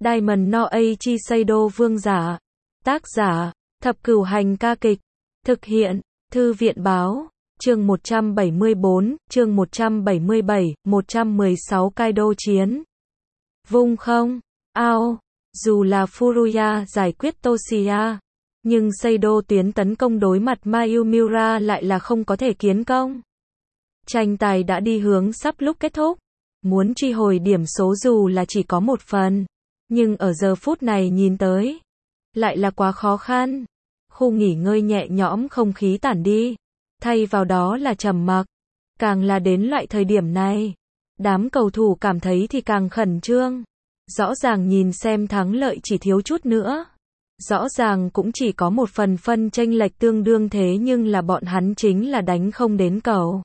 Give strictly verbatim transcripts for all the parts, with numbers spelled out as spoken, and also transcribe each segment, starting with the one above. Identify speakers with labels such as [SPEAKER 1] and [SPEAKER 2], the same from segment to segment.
[SPEAKER 1] Diamond no Aichi Seido vương giả. Tác giả, Thập Cửu Hành ca kịch. Thực hiện, Thư viện báo. Chương một trăm bảy mươi bốn, chương một trăm bảy mươi bảy, một trăm mười sáu Kaido chiến. Vung không? Ao. Dù là Furuya giải quyết Toshiya, nhưng Seido tuyến tấn công đối mặt Mayumura lại là không có thể kiến công. Tranh tài đã đi hướng sắp lúc kết thúc. Muốn truy hồi điểm số dù là chỉ có một phần, nhưng ở giờ phút này nhìn tới, lại là quá khó khăn. Khu nghỉ ngơi nhẹ nhõm không khí tản đi, thay vào đó là trầm mặc. Càng là đến loại thời điểm này, đám cầu thủ cảm thấy thì càng khẩn trương. Rõ ràng nhìn xem thắng lợi chỉ thiếu chút nữa. Rõ ràng cũng chỉ có một phần phân chênh lệch tương đương thế nhưng là bọn hắn chính là đánh không đến cầu.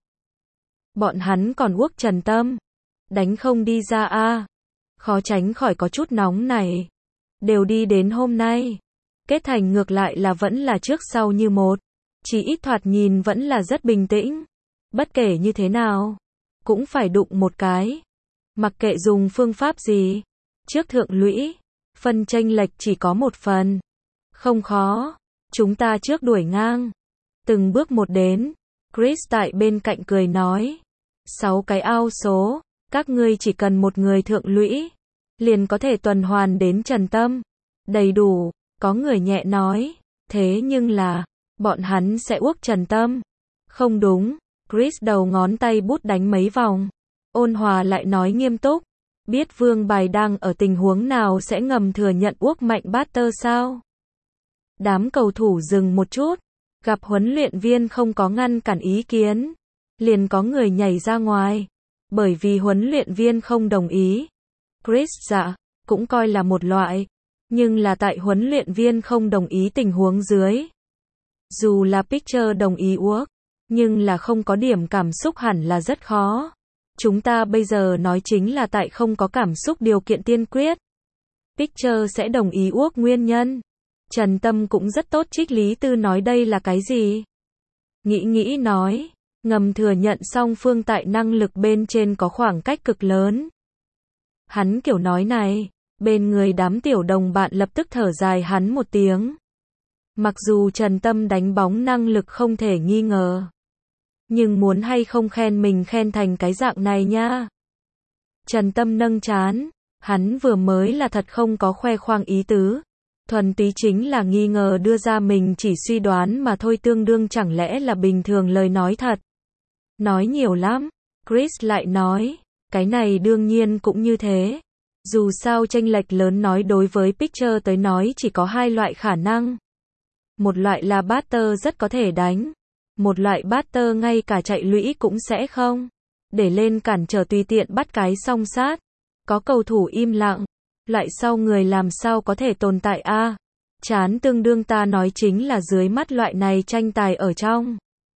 [SPEAKER 1] Bọn hắn còn uốc Trần Tâm. Đánh không đi ra a à. Khó tránh khỏi có chút nóng này. Đều đi đến hôm nay. Kết thành ngược lại là vẫn là trước sau như một. Chỉ ít thoạt nhìn vẫn là rất bình tĩnh. Bất kể như thế nào, cũng phải đụng một cái. Mặc kệ dùng phương pháp gì. Trước thượng lũy, phân chênh lệch chỉ có một phần. Không khó, chúng ta trước đuổi ngang. Từng bước một đến, Chris tại bên cạnh cười nói. Sáu cái ao số, các ngươi chỉ cần một người thượng lũy, liền có thể tuần hoàn đến Trần Tâm. Đầy đủ, có người nhẹ nói. Thế nhưng là, bọn hắn sẽ uốc Trần Tâm. Không đúng, Chris đầu ngón tay bút đánh mấy vòng. Ôn hòa lại nói nghiêm túc. Biết Vương Bài đang ở tình huống nào sẽ ngầm thừa nhận uốc mạnh Butter sao? Đám cầu thủ dừng một chút, gặp huấn luyện viên không có ngăn cản ý kiến, liền có người nhảy ra ngoài, bởi vì huấn luyện viên không đồng ý. Chris dạ, cũng coi là một loại, nhưng là tại huấn luyện viên không đồng ý tình huống dưới. Dù là Pitcher đồng ý uốc, nhưng là không có điểm cảm xúc hẳn là rất khó. Chúng ta bây giờ nói chính là tại không có cảm xúc điều kiện tiên quyết. Pitcher sẽ đồng ý uốc nguyên nhân. Trần Tâm cũng rất tốt trích Lý Tư nói đây là cái gì? Nghĩ nghĩ nói, ngầm thừa nhận song phương tại năng lực bên trên có khoảng cách cực lớn. Hắn kiểu nói này, bên người đám tiểu đồng bạn lập tức thở dài hắn một tiếng. Mặc dù Trần Tâm đánh bóng năng lực không thể nghi ngờ, nhưng muốn hay không khen mình khen thành cái dạng này nha. Trần Tâm nâng trán, hắn vừa mới là thật không có khoe khoang ý tứ. Thuần túy chính là nghi ngờ đưa ra mình chỉ suy đoán mà thôi, tương đương chẳng lẽ là bình thường lời nói thật. Nói nhiều lắm, Chris lại nói, cái này đương nhiên cũng như thế. Dù sao chênh lệch lớn nói đối với Pitcher tới nói chỉ có hai loại khả năng. Một loại là Butter rất có thể đánh. Một loại Butter ngay cả chạy lũy cũng sẽ không. Để lên cản trở tùy tiện bắt cái song sát. Có cầu thủ im lặng. Loại sau người làm sao có thể tồn tại a à? Chán tương đương ta nói chính là dưới mắt loại này tranh tài ở trong.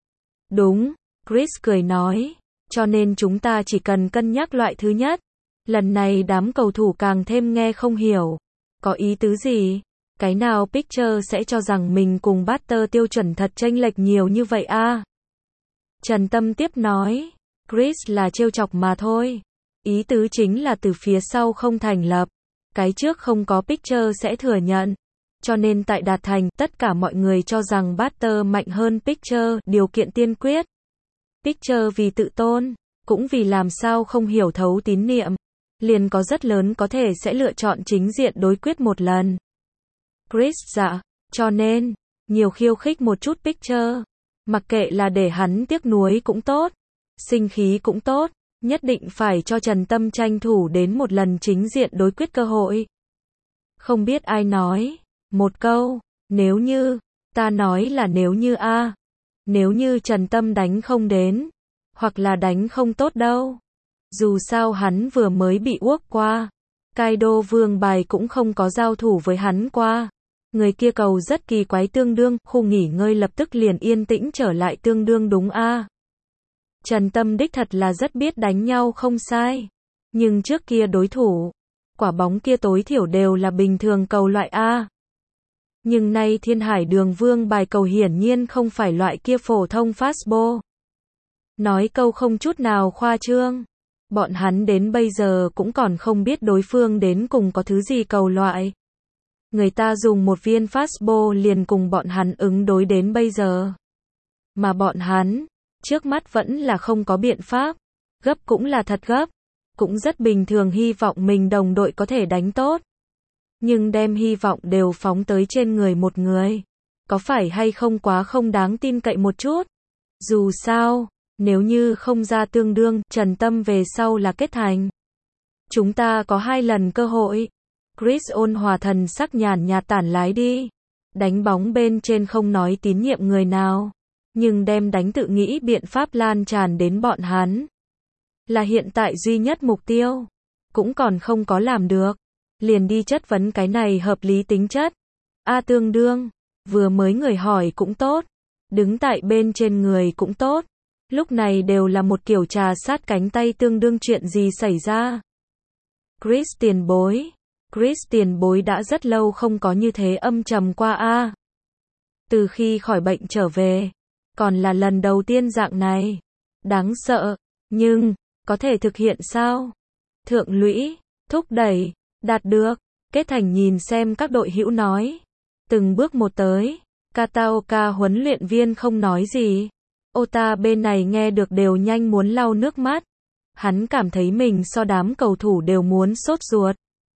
[SPEAKER 1] Đúng, Chris cười nói. Cho nên chúng ta chỉ cần cân nhắc loại thứ nhất. Lần này đám cầu thủ càng thêm nghe không hiểu. Có ý tứ gì? Cái nào Pitcher sẽ cho rằng mình cùng Butter tiêu chuẩn thật chênh lệch nhiều như vậy a à? Trần Tâm tiếp nói. Chris là trêu chọc mà thôi. Ý tứ chính là từ phía sau không thành lập. Cái trước không có Pitcher sẽ thừa nhận. Cho nên tại đạt thành, tất cả mọi người cho rằng Butter mạnh hơn Pitcher, điều kiện tiên quyết. Pitcher vì tự tôn, cũng vì làm sao không hiểu thấu tín niệm, liền có rất lớn có thể sẽ lựa chọn chính diện đối quyết một lần. Chris dạ, cho nên, nhiều khiêu khích một chút Pitcher. Mặc kệ là để hắn tiếc nuối cũng tốt, sinh khí cũng tốt. Nhất định phải cho Trần Tâm tranh thủ đến một lần chính diện đối quyết cơ hội. Không biết ai nói. Một câu. Nếu như. Ta nói là nếu như a à. Nếu như Trần Tâm đánh không đến. Hoặc là đánh không tốt đâu. Dù sao hắn vừa mới bị uốc qua. Kaido Vương Bài cũng không có giao thủ với hắn qua. Người kia cầu rất kỳ quái tương đương. Khu nghỉ ngơi lập tức liền yên tĩnh trở lại tương đương đúng a à. Trần Tâm đích thật là rất biết đánh nhau không sai. Nhưng trước kia đối thủ, quả bóng kia tối thiểu đều là bình thường cầu loại A. Nhưng nay Thiên Hải Đường Vương Bài cầu hiển nhiên không phải loại kia phổ thông fastball. Nói câu không chút nào khoa trương. Bọn hắn đến bây giờ cũng còn không biết đối phương đến cùng có thứ gì cầu loại. Người ta dùng một viên fastball liền cùng bọn hắn ứng đối đến bây giờ. Mà bọn hắn, trước mắt vẫn là không có biện pháp. Gấp cũng là thật gấp. Cũng rất bình thường hy vọng mình đồng đội có thể đánh tốt. Nhưng đem hy vọng đều phóng tới trên người một người. Có phải hay không quá không đáng tin cậy một chút? Dù sao, nếu như không ra tương đương, Trần Tâm về sau là kết thành. Chúng ta có hai lần cơ hội. Chris ôn hòa thần sắc nhàn nhạt tản lái đi. Đánh bóng bên trên không nói tín nhiệm người nào. Nhưng đem đánh tự nghĩ biện pháp lan tràn đến bọn hắn. Là hiện tại duy nhất mục tiêu. Cũng còn không có làm được. Liền đi chất vấn cái này hợp lý tính chất. A tương đương. Vừa mới người hỏi cũng tốt. Đứng tại bên trên người cũng tốt. Lúc này đều là một kiểu trà sát cánh tay tương đương chuyện gì xảy ra. Chris tiền bối. Chris tiền bối đã rất lâu không có như thế âm trầm qua a. Từ khi khỏi bệnh trở về. Còn là lần đầu tiên dạng này. Đáng sợ. Nhưng, có thể thực hiện sao? Thượng lũy, thúc đẩy, đạt được. Kết thành nhìn xem các đội hữu nói. Từng bước một tới. Kataoka huấn luyện viên không nói gì. Ota bên này nghe được đều nhanh muốn lau nước mắt. Hắn cảm thấy mình so đám cầu thủ đều muốn sốt ruột.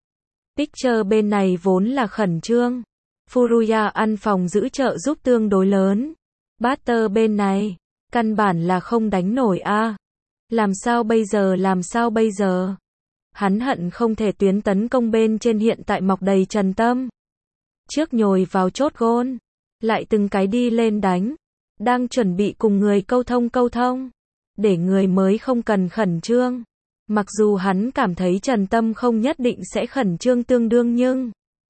[SPEAKER 1] Pitcher bên này vốn là khẩn trương. Furuya ăn phòng giữ trợ giúp tương đối lớn. Batter bên này, căn bản là không đánh nổi a. Làm sao bây giờ làm sao bây giờ? Hắn hận không thể tuyến tấn công bên trên hiện tại mọc đầy Trần Tâm. Trước nhồi vào chốt gôn, lại từng cái đi lên đánh. Đang chuẩn bị cùng người câu thông câu thông. Để người mới không cần khẩn trương. Mặc dù hắn cảm thấy Trần Tâm không nhất định sẽ khẩn trương tương đương nhưng.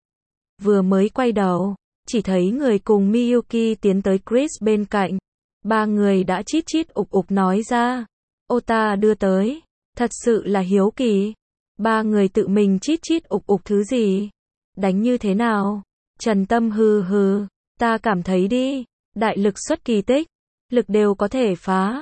[SPEAKER 1] Vừa mới quay đầu, chỉ thấy người cùng Miyuki tiến tới Chris bên cạnh. Ba người đã chít chít ục ục nói ra. Ota đưa tới. Thật sự là hiếu kỳ. Ba người tự mình chít chít ục ục thứ gì? Đánh như thế nào? Trần Tâm hừ hừ. Ta cảm thấy đi. Đại lực xuất kỳ tích. Lực đều có thể phá.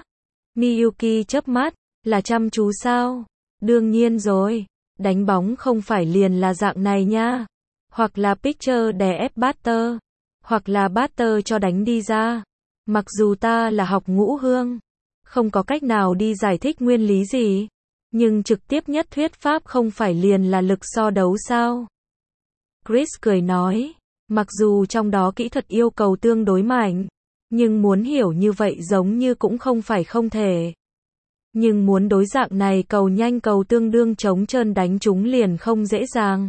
[SPEAKER 1] Miyuki chớp mắt. Là chăm chú sao? Đương nhiên rồi. Đánh bóng không phải liền là dạng này nha. Hoặc là pitcher đè ép batter. Hoặc là batter cho đánh đi ra. Mặc dù ta là học ngũ hương. Không có cách nào đi giải thích nguyên lý gì. Nhưng trực tiếp nhất thuyết pháp không phải liền là lực so đấu sao? Chris cười nói. Mặc dù trong đó kỹ thuật yêu cầu tương đối mạnh. Nhưng muốn hiểu như vậy giống như cũng không phải không thể. Nhưng muốn đối dạng này cầu nhanh cầu tương đương chống trơn đánh chúng liền không dễ dàng.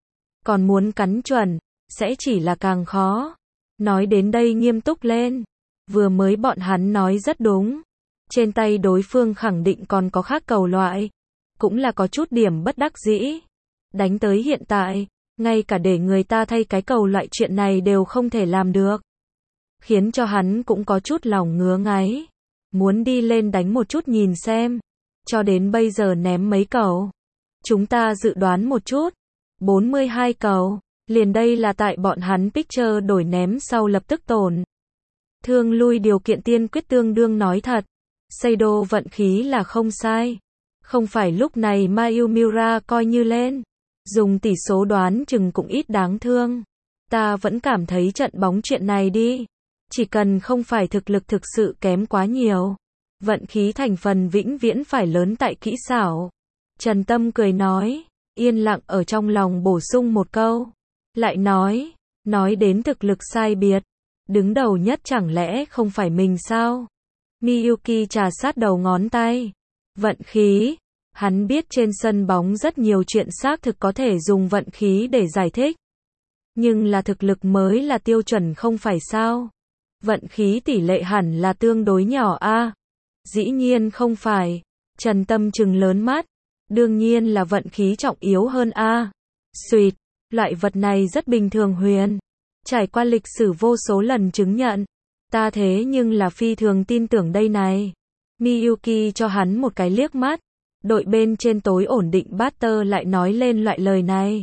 [SPEAKER 1] Còn muốn cắn chuẩn, sẽ chỉ là càng khó. Nói đến đây nghiêm túc lên. Vừa mới bọn hắn nói rất đúng. Trên tay đối phương khẳng định còn có khác cầu loại. Cũng là có chút điểm bất đắc dĩ. Đánh tới hiện tại, ngay cả để người ta thay cái cầu loại chuyện này đều không thể làm được. Khiến cho hắn cũng có chút lòng ngứa ngáy. Muốn đi lên đánh một chút nhìn xem. Cho đến bây giờ ném mấy cầu. Chúng ta dự đoán một chút. bốn mươi hai cầu. Liền đây là tại bọn hắn pitcher đổi ném sau lập tức tổn. Thương lui điều kiện tiên quyết tương đương nói thật. Seido vận khí là không sai. Không phải lúc này Mayumura coi như lên. Dùng tỷ số đoán chừng cũng ít đáng thương. Ta vẫn cảm thấy trận bóng chuyện này đi. Chỉ cần không phải thực lực thực sự kém quá nhiều. Vận khí thành phần vĩnh viễn phải lớn tại kỹ xảo. Trần Tâm cười nói. Yên lặng ở trong lòng bổ sung một câu. Lại nói. Nói đến thực lực sai biệt. Đứng đầu nhất chẳng lẽ không phải mình sao? Miyuki trà sát đầu ngón tay. Vận khí. Hắn biết trên sân bóng rất nhiều chuyện xác thực có thể dùng vận khí để giải thích. Nhưng là thực lực mới là tiêu chuẩn không phải sao? Vận khí tỷ lệ hẳn là tương đối nhỏ a. Dĩ nhiên không phải. Trần Tâm trừng lớn mắt. Đương nhiên là vận khí trọng yếu hơn a. Xuyệt. Loại vật này rất bình thường Huyền. Trải qua lịch sử vô số lần chứng nhận. Ta thế nhưng là phi thường tin tưởng đây này. Miyuki cho hắn một cái liếc mắt. Đội bên trên tối ổn định batter lại nói lên loại lời này.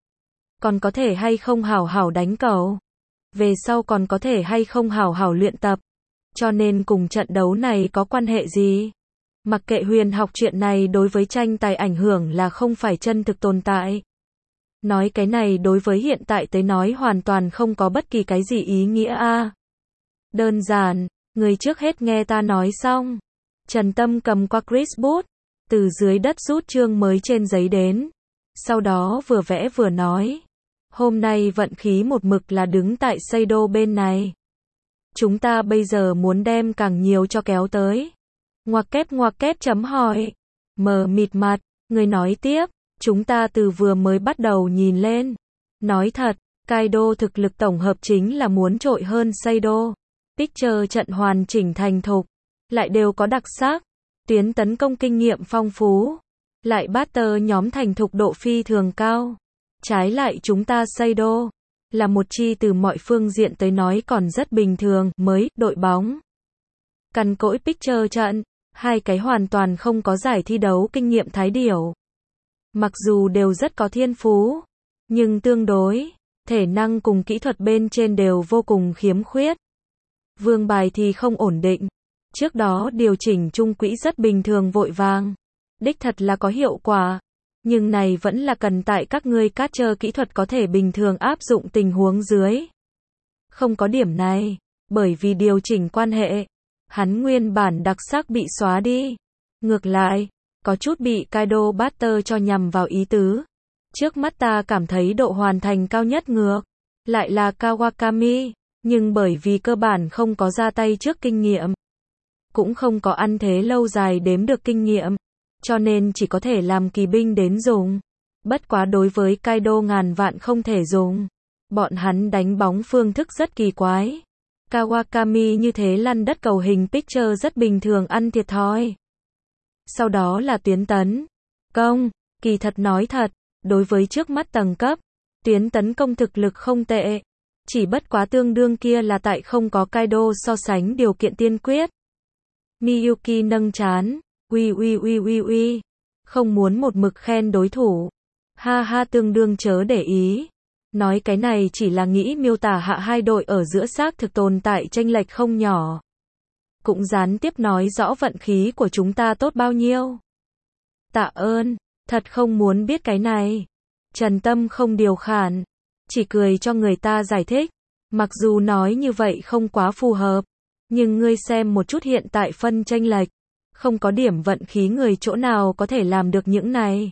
[SPEAKER 1] Còn có thể hay không hảo hảo đánh cầu? Về sau còn có thể hay không hảo hảo luyện tập? Cho nên cùng trận đấu này có quan hệ gì? Mặc kệ huyền học chuyện này đối với tranh tài ảnh hưởng là không phải chân thực tồn tại. Nói cái này đối với hiện tại tới nói hoàn toàn không có bất kỳ cái gì ý nghĩa a. Đơn giản, người trước hết nghe ta nói xong. Trần Tâm cầm qua Chris bút, từ dưới đất rút chương mới trên giấy đến. Sau đó vừa vẽ vừa nói. Hôm nay vận khí một mực là đứng tại Seido bên này. Chúng ta bây giờ muốn đem càng nhiều cho kéo tới. Ngoặc kép ngoặc kép chấm hỏi. Mờ mịt mặt, người nói tiếp. Chúng ta từ vừa mới bắt đầu nhìn lên. Nói thật, Kaido thực lực tổng hợp chính là muốn trội hơn Seido. Picture trận hoàn chỉnh thành thục, lại đều có đặc sắc. Tuyến tấn công kinh nghiệm phong phú. Lại Butter nhóm thành thục độ phi thường cao. Trái lại chúng ta Seido là một chi từ mọi phương diện tới nói còn rất bình thường, mới, đội bóng. Cằn cỗi Picture trận, hai cái hoàn toàn không có giải thi đấu kinh nghiệm thái điểu. Mặc dù đều rất có thiên phú, nhưng tương đối, thể năng cùng kỹ thuật bên trên đều vô cùng khiếm khuyết. Vương bài thì không ổn định. Trước đó điều chỉnh trung quỹ rất bình thường vội vàng. Đích thật là có hiệu quả. Nhưng này vẫn là cần tại các ngươi catcher kỹ thuật có thể bình thường áp dụng tình huống dưới. Không có điểm này, bởi vì điều chỉnh quan hệ, hắn nguyên bản đặc sắc bị xóa đi. Ngược lại, có chút bị Kaido Butter cho nhằm vào ý tứ. Trước mắt ta cảm thấy độ hoàn thành cao nhất ngược lại là Kawakami, nhưng bởi vì cơ bản không có ra tay trước kinh nghiệm, cũng không có ăn thế lâu dài đếm được kinh nghiệm, cho nên chỉ có thể làm kỳ binh đến dùng. Bất quá đối với Kaido ngàn vạn không thể dùng. Bọn hắn đánh bóng phương thức rất kỳ quái. Kawakami như thế lăn đất cầu hình Picture rất bình thường ăn thiệt thòi. Sau đó là tuyến tấn công, kỳ thật nói thật, đối với trước mắt tầng cấp, tuyến tấn công thực lực không tệ. Chỉ bất quá tương đương kia là tại không có Kaido so sánh điều kiện tiên quyết. Miyuki nâng trán, uy uy uy uy uy, không muốn một mực khen đối thủ. Ha ha tương đương chớ để ý. Nói cái này chỉ là nghĩ miêu tả hạ hai đội ở giữa xác thực tồn tại chênh lệch không nhỏ. Cũng gián tiếp nói rõ vận khí của chúng ta tốt bao nhiêu. Tạ ơn, thật không muốn biết cái này. Trần Tâm không điều khản, chỉ cười cho người ta giải thích. Mặc dù nói như vậy không quá phù hợp, nhưng ngươi xem một chút hiện tại phân chênh lệch, không có điểm vận khí người chỗ nào có thể làm được những này.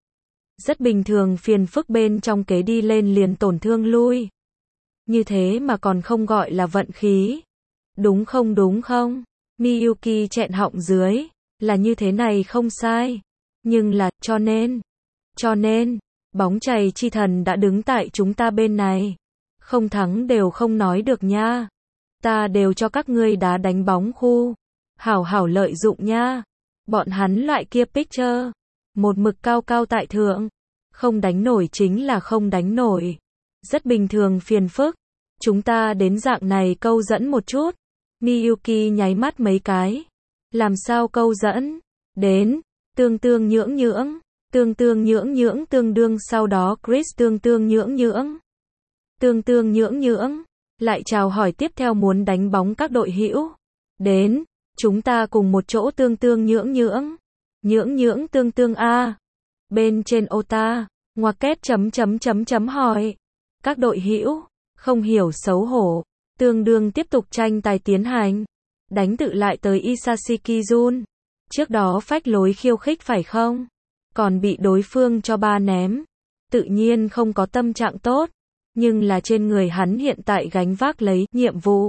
[SPEAKER 1] Rất bình thường phiền phức bên trong kế đi lên liền tổn thương lui. Như thế mà còn không gọi là vận khí. Đúng không đúng không? Miyuki chẹn họng dưới, là như thế này không sai. Nhưng là, cho nên, cho nên, bóng chày chi thần đã đứng tại chúng ta bên này. Không thắng đều không nói được nha. Ta đều cho các ngươi đá đánh bóng khu. Hảo hảo lợi dụng nha. Bọn hắn loại kia Picture, một mực cao cao tại thượng. Không đánh nổi chính là không đánh nổi. Rất bình thường phiền phức. Chúng ta đến dạng này câu dẫn một chút. Miyuki nháy mắt mấy cái. Làm sao câu dẫn? Đến, tương tương nhưỡng nhưỡng, tương tương nhưỡng nhưỡng tương đương sau đó Chris tương tương nhưỡng nhưỡng. Tương tương nhưỡng nhưỡng, lại chào hỏi tiếp theo muốn đánh bóng các đội hữu. Đến, chúng ta cùng một chỗ tương tương nhưỡng nhưỡng. Nhưỡng nhưỡng tương tương a. Bên trên Ota, ngoặc kép chấm chấm chấm chấm hỏi. Các đội hữu, không hiểu xấu hổ, tương đương tiếp tục tranh tài tiến hành. Đánh tự lại tới Isashiki-jun. Trước đó phách lối khiêu khích phải không? Còn bị đối phương cho ba ném. Tự nhiên không có tâm trạng tốt. Nhưng là trên người hắn hiện tại gánh vác lấy nhiệm vụ.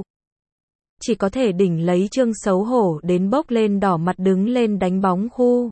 [SPEAKER 1] Chỉ có thể đỉnh lấy chương xấu hổ đến bốc lên đỏ mặt đứng lên đánh bóng khu.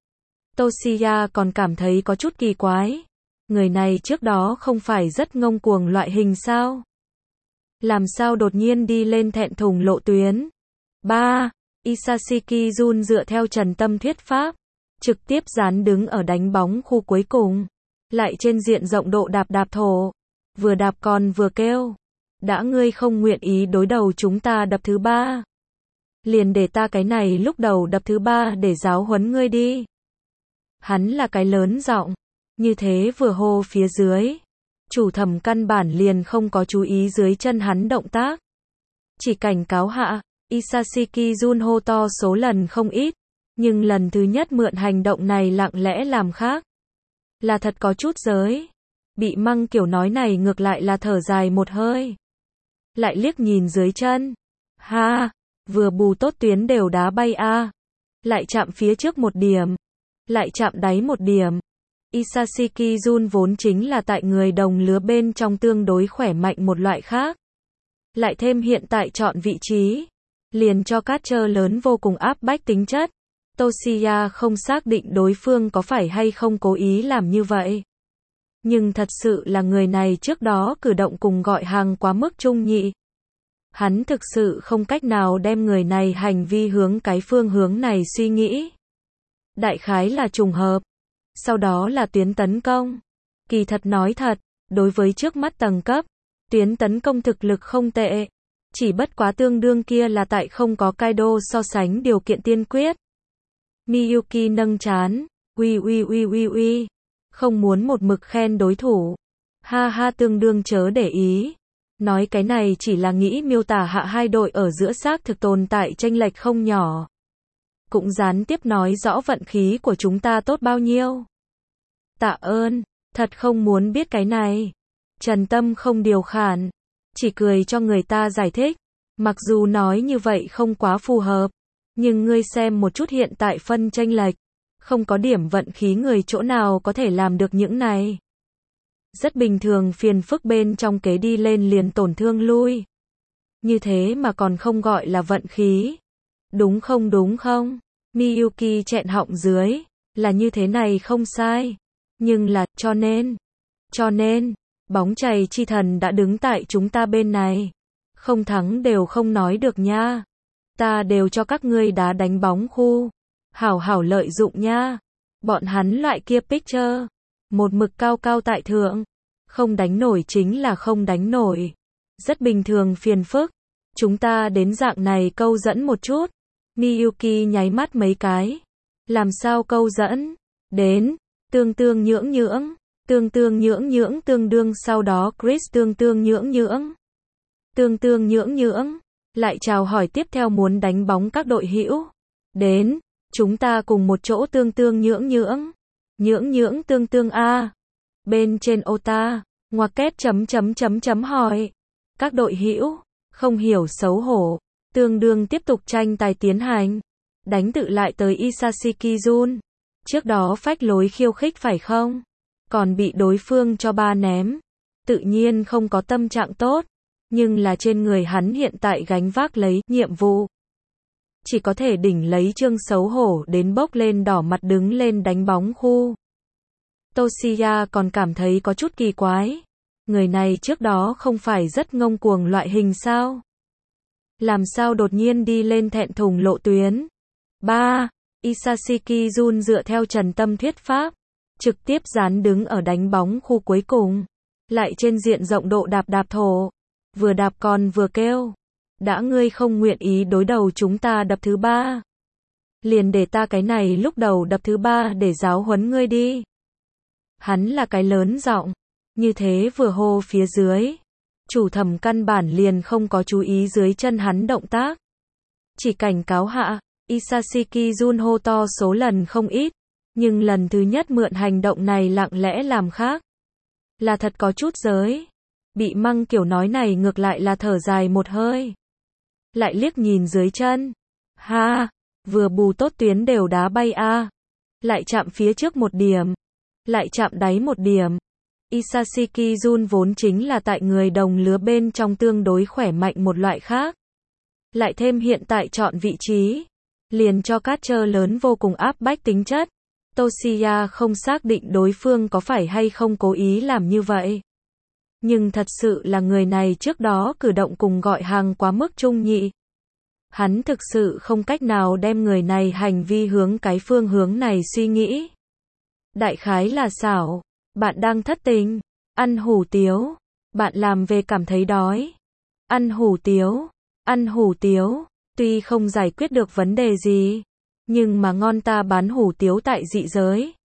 [SPEAKER 1] Toshiya còn cảm thấy có chút kỳ quái. Người này trước đó không phải rất ngông cuồng loại hình sao? Làm sao đột nhiên đi lên thẹn thùng lộ tuyến? ba. Isashiki-jun dựa theo Trần Tâm thuyết pháp, trực tiếp dán đứng ở đánh bóng khu cuối cùng. Lại trên diện rộng độ đạp đạp thổ. Vừa đạp còn vừa kêu. Đã ngươi không nguyện ý đối đầu chúng ta đập thứ ba. Liền để ta cái này lúc đầu đập thứ ba để giáo huấn ngươi đi. Hắn là cái lớn giọng. Như thế vừa hô phía dưới. Chủ thẩm căn bản liền không có chú ý dưới chân hắn động tác. Chỉ cảnh cáo hạ, Isashiki-jun hô to số lần không ít. Nhưng lần thứ nhất mượn hành động này lặng lẽ làm khác. Là thật có chút giới. Bị măng kiểu nói này ngược lại là thở dài một hơi. Lại liếc nhìn dưới chân. Ha, vừa bù tốt tuyến đều đá bay a. Lại chạm phía trước một điểm. Lại chạm đáy một điểm. Isashiki Jun vốn chính là tại người đồng lứa bên trong tương đối khỏe mạnh một loại khác. Lại thêm hiện tại chọn vị trí. Liền cho cát trơ lớn vô cùng áp bách tính chất. Toshiya không xác định đối phương có phải hay không cố ý làm như vậy. Nhưng thật sự là người này trước đó cử động cùng gọi hàng quá mức trung nhị. Hắn thực sự không cách nào đem người này hành vi hướng cái phương hướng này suy nghĩ. Đại khái là trùng hợp. Sau đó là tuyến tấn công. Kỳ thật nói thật, đối với trước mắt tầng cấp, tuyến tấn công thực lực không tệ. Chỉ bất quá tương đương kia là tại không có Kaido so sánh điều kiện tiên quyết. Miyuki nâng trán, uy uy uy uy uy, không muốn một mực khen đối thủ. Ha ha tương đương chớ để ý. Nói cái này chỉ là nghĩ miêu tả hạ hai đội ở giữa xác thực tồn tại chênh lệch không nhỏ. Cũng gián tiếp nói rõ vận khí của chúng ta tốt bao nhiêu. Tạ ơn, thật không muốn biết cái này. Trần Tâm không điều khản, chỉ cười cho người ta giải thích. Mặc dù nói như vậy không quá phù hợp, nhưng ngươi xem một chút hiện tại phân chênh lệch, không có điểm vận khí người chỗ nào có thể làm được những này. Rất bình thường phiền phức bên trong kế đi lên liền tổn thương lui. Như thế mà còn không gọi là vận khí. Đúng không đúng không? Miyuki chẹn họng dưới, là như thế này không sai. Nhưng là, cho nên, cho nên, bóng chày chi thần đã đứng tại chúng ta bên này. Không thắng đều không nói được nha. Ta đều cho các ngươi đá đánh bóng khu. Hảo hảo lợi dụng nha. Bọn hắn loại kia picture. Một mực cao cao tại thượng. Không đánh nổi chính là không đánh nổi. Rất bình thường phiền phức. Chúng ta đến dạng này câu dẫn một chút. Miyuki nháy mắt mấy cái. Làm sao câu dẫn? Đến. Tương tương nhưỡng nhưỡng. Tương tương nhưỡng nhưỡng tương đương sau đó Chris tương tương nhưỡng nhưỡng. Tương tương nhưỡng nhưỡng. Lại chào hỏi tiếp theo muốn đánh bóng các đội hữu. Đến. Chúng ta cùng một chỗ tương tương nhưỡng nhưỡng. Nhưỡng nhưỡng tương tương a. Bên trên Ota, ngoặc kép chấm chấm chấm chấm hỏi. Các đội hữu, không hiểu xấu hổ, tương đương tiếp tục tranh tài tiến hành. Đánh tự lại tới Isashiki Jun. Trước đó phách lối khiêu khích phải không? Còn bị đối phương cho ba ném. Tự nhiên không có tâm trạng tốt. Nhưng là trên người hắn hiện tại gánh vác lấy nhiệm vụ. Chỉ có thể đỉnh lấy trương xấu hổ đến bốc lên đỏ mặt đứng lên đánh bóng khu. Toshiya còn cảm thấy có chút kỳ quái. Người này trước đó không phải rất ngông cuồng loại hình sao? Làm sao đột nhiên đi lên thẹn thùng lộ tuyến? ba. Isashiki Jun dựa theo Trần Tâm thuyết pháp. Trực tiếp dán đứng ở đánh bóng khu cuối cùng. Lại trên diện rộng độ đạp đạp thổ. Vừa đạp còn vừa kêu. Đã ngươi không nguyện ý đối đầu chúng ta đập thứ ba. Liền để ta cái này lúc đầu đập thứ ba để giáo huấn ngươi đi. Hắn là cái lớn giọng. Như thế vừa hô phía dưới. Chủ thẩm căn bản liền không có chú ý dưới chân hắn động tác. Chỉ cảnh cáo hạ. Isashiki Jun hô to số lần không ít. Nhưng lần thứ nhất mượn hành động này lặng lẽ làm khác. Là thật có chút giới. Bị măng kiểu nói này ngược lại là thở dài một hơi. Lại liếc nhìn dưới chân. Ha, vừa bù tốt tuyến đều đá bay a. Lại chạm phía trước một điểm. Lại chạm đáy một điểm. Isashiki Jun vốn chính là tại người đồng lứa bên trong tương đối khỏe mạnh một loại khác. Lại thêm hiện tại chọn vị trí. Liền cho cát trơ lớn vô cùng áp bách tính chất. Toshiya không xác định đối phương có phải hay không cố ý làm như vậy. Nhưng thật sự là người này trước đó cử động cùng gọi hàng quá mức trung nhị. Hắn thực sự không cách nào đem người này hành vi hướng cái phương hướng này suy nghĩ. Đại khái là xảo. Bạn đang thất tình. Ăn hủ tiếu. Bạn làm về cảm thấy đói. Ăn hủ tiếu. Ăn hủ tiếu. Tuy không giải quyết được vấn đề gì. Nhưng mà ngon ta bán hủ tiếu tại dị giới.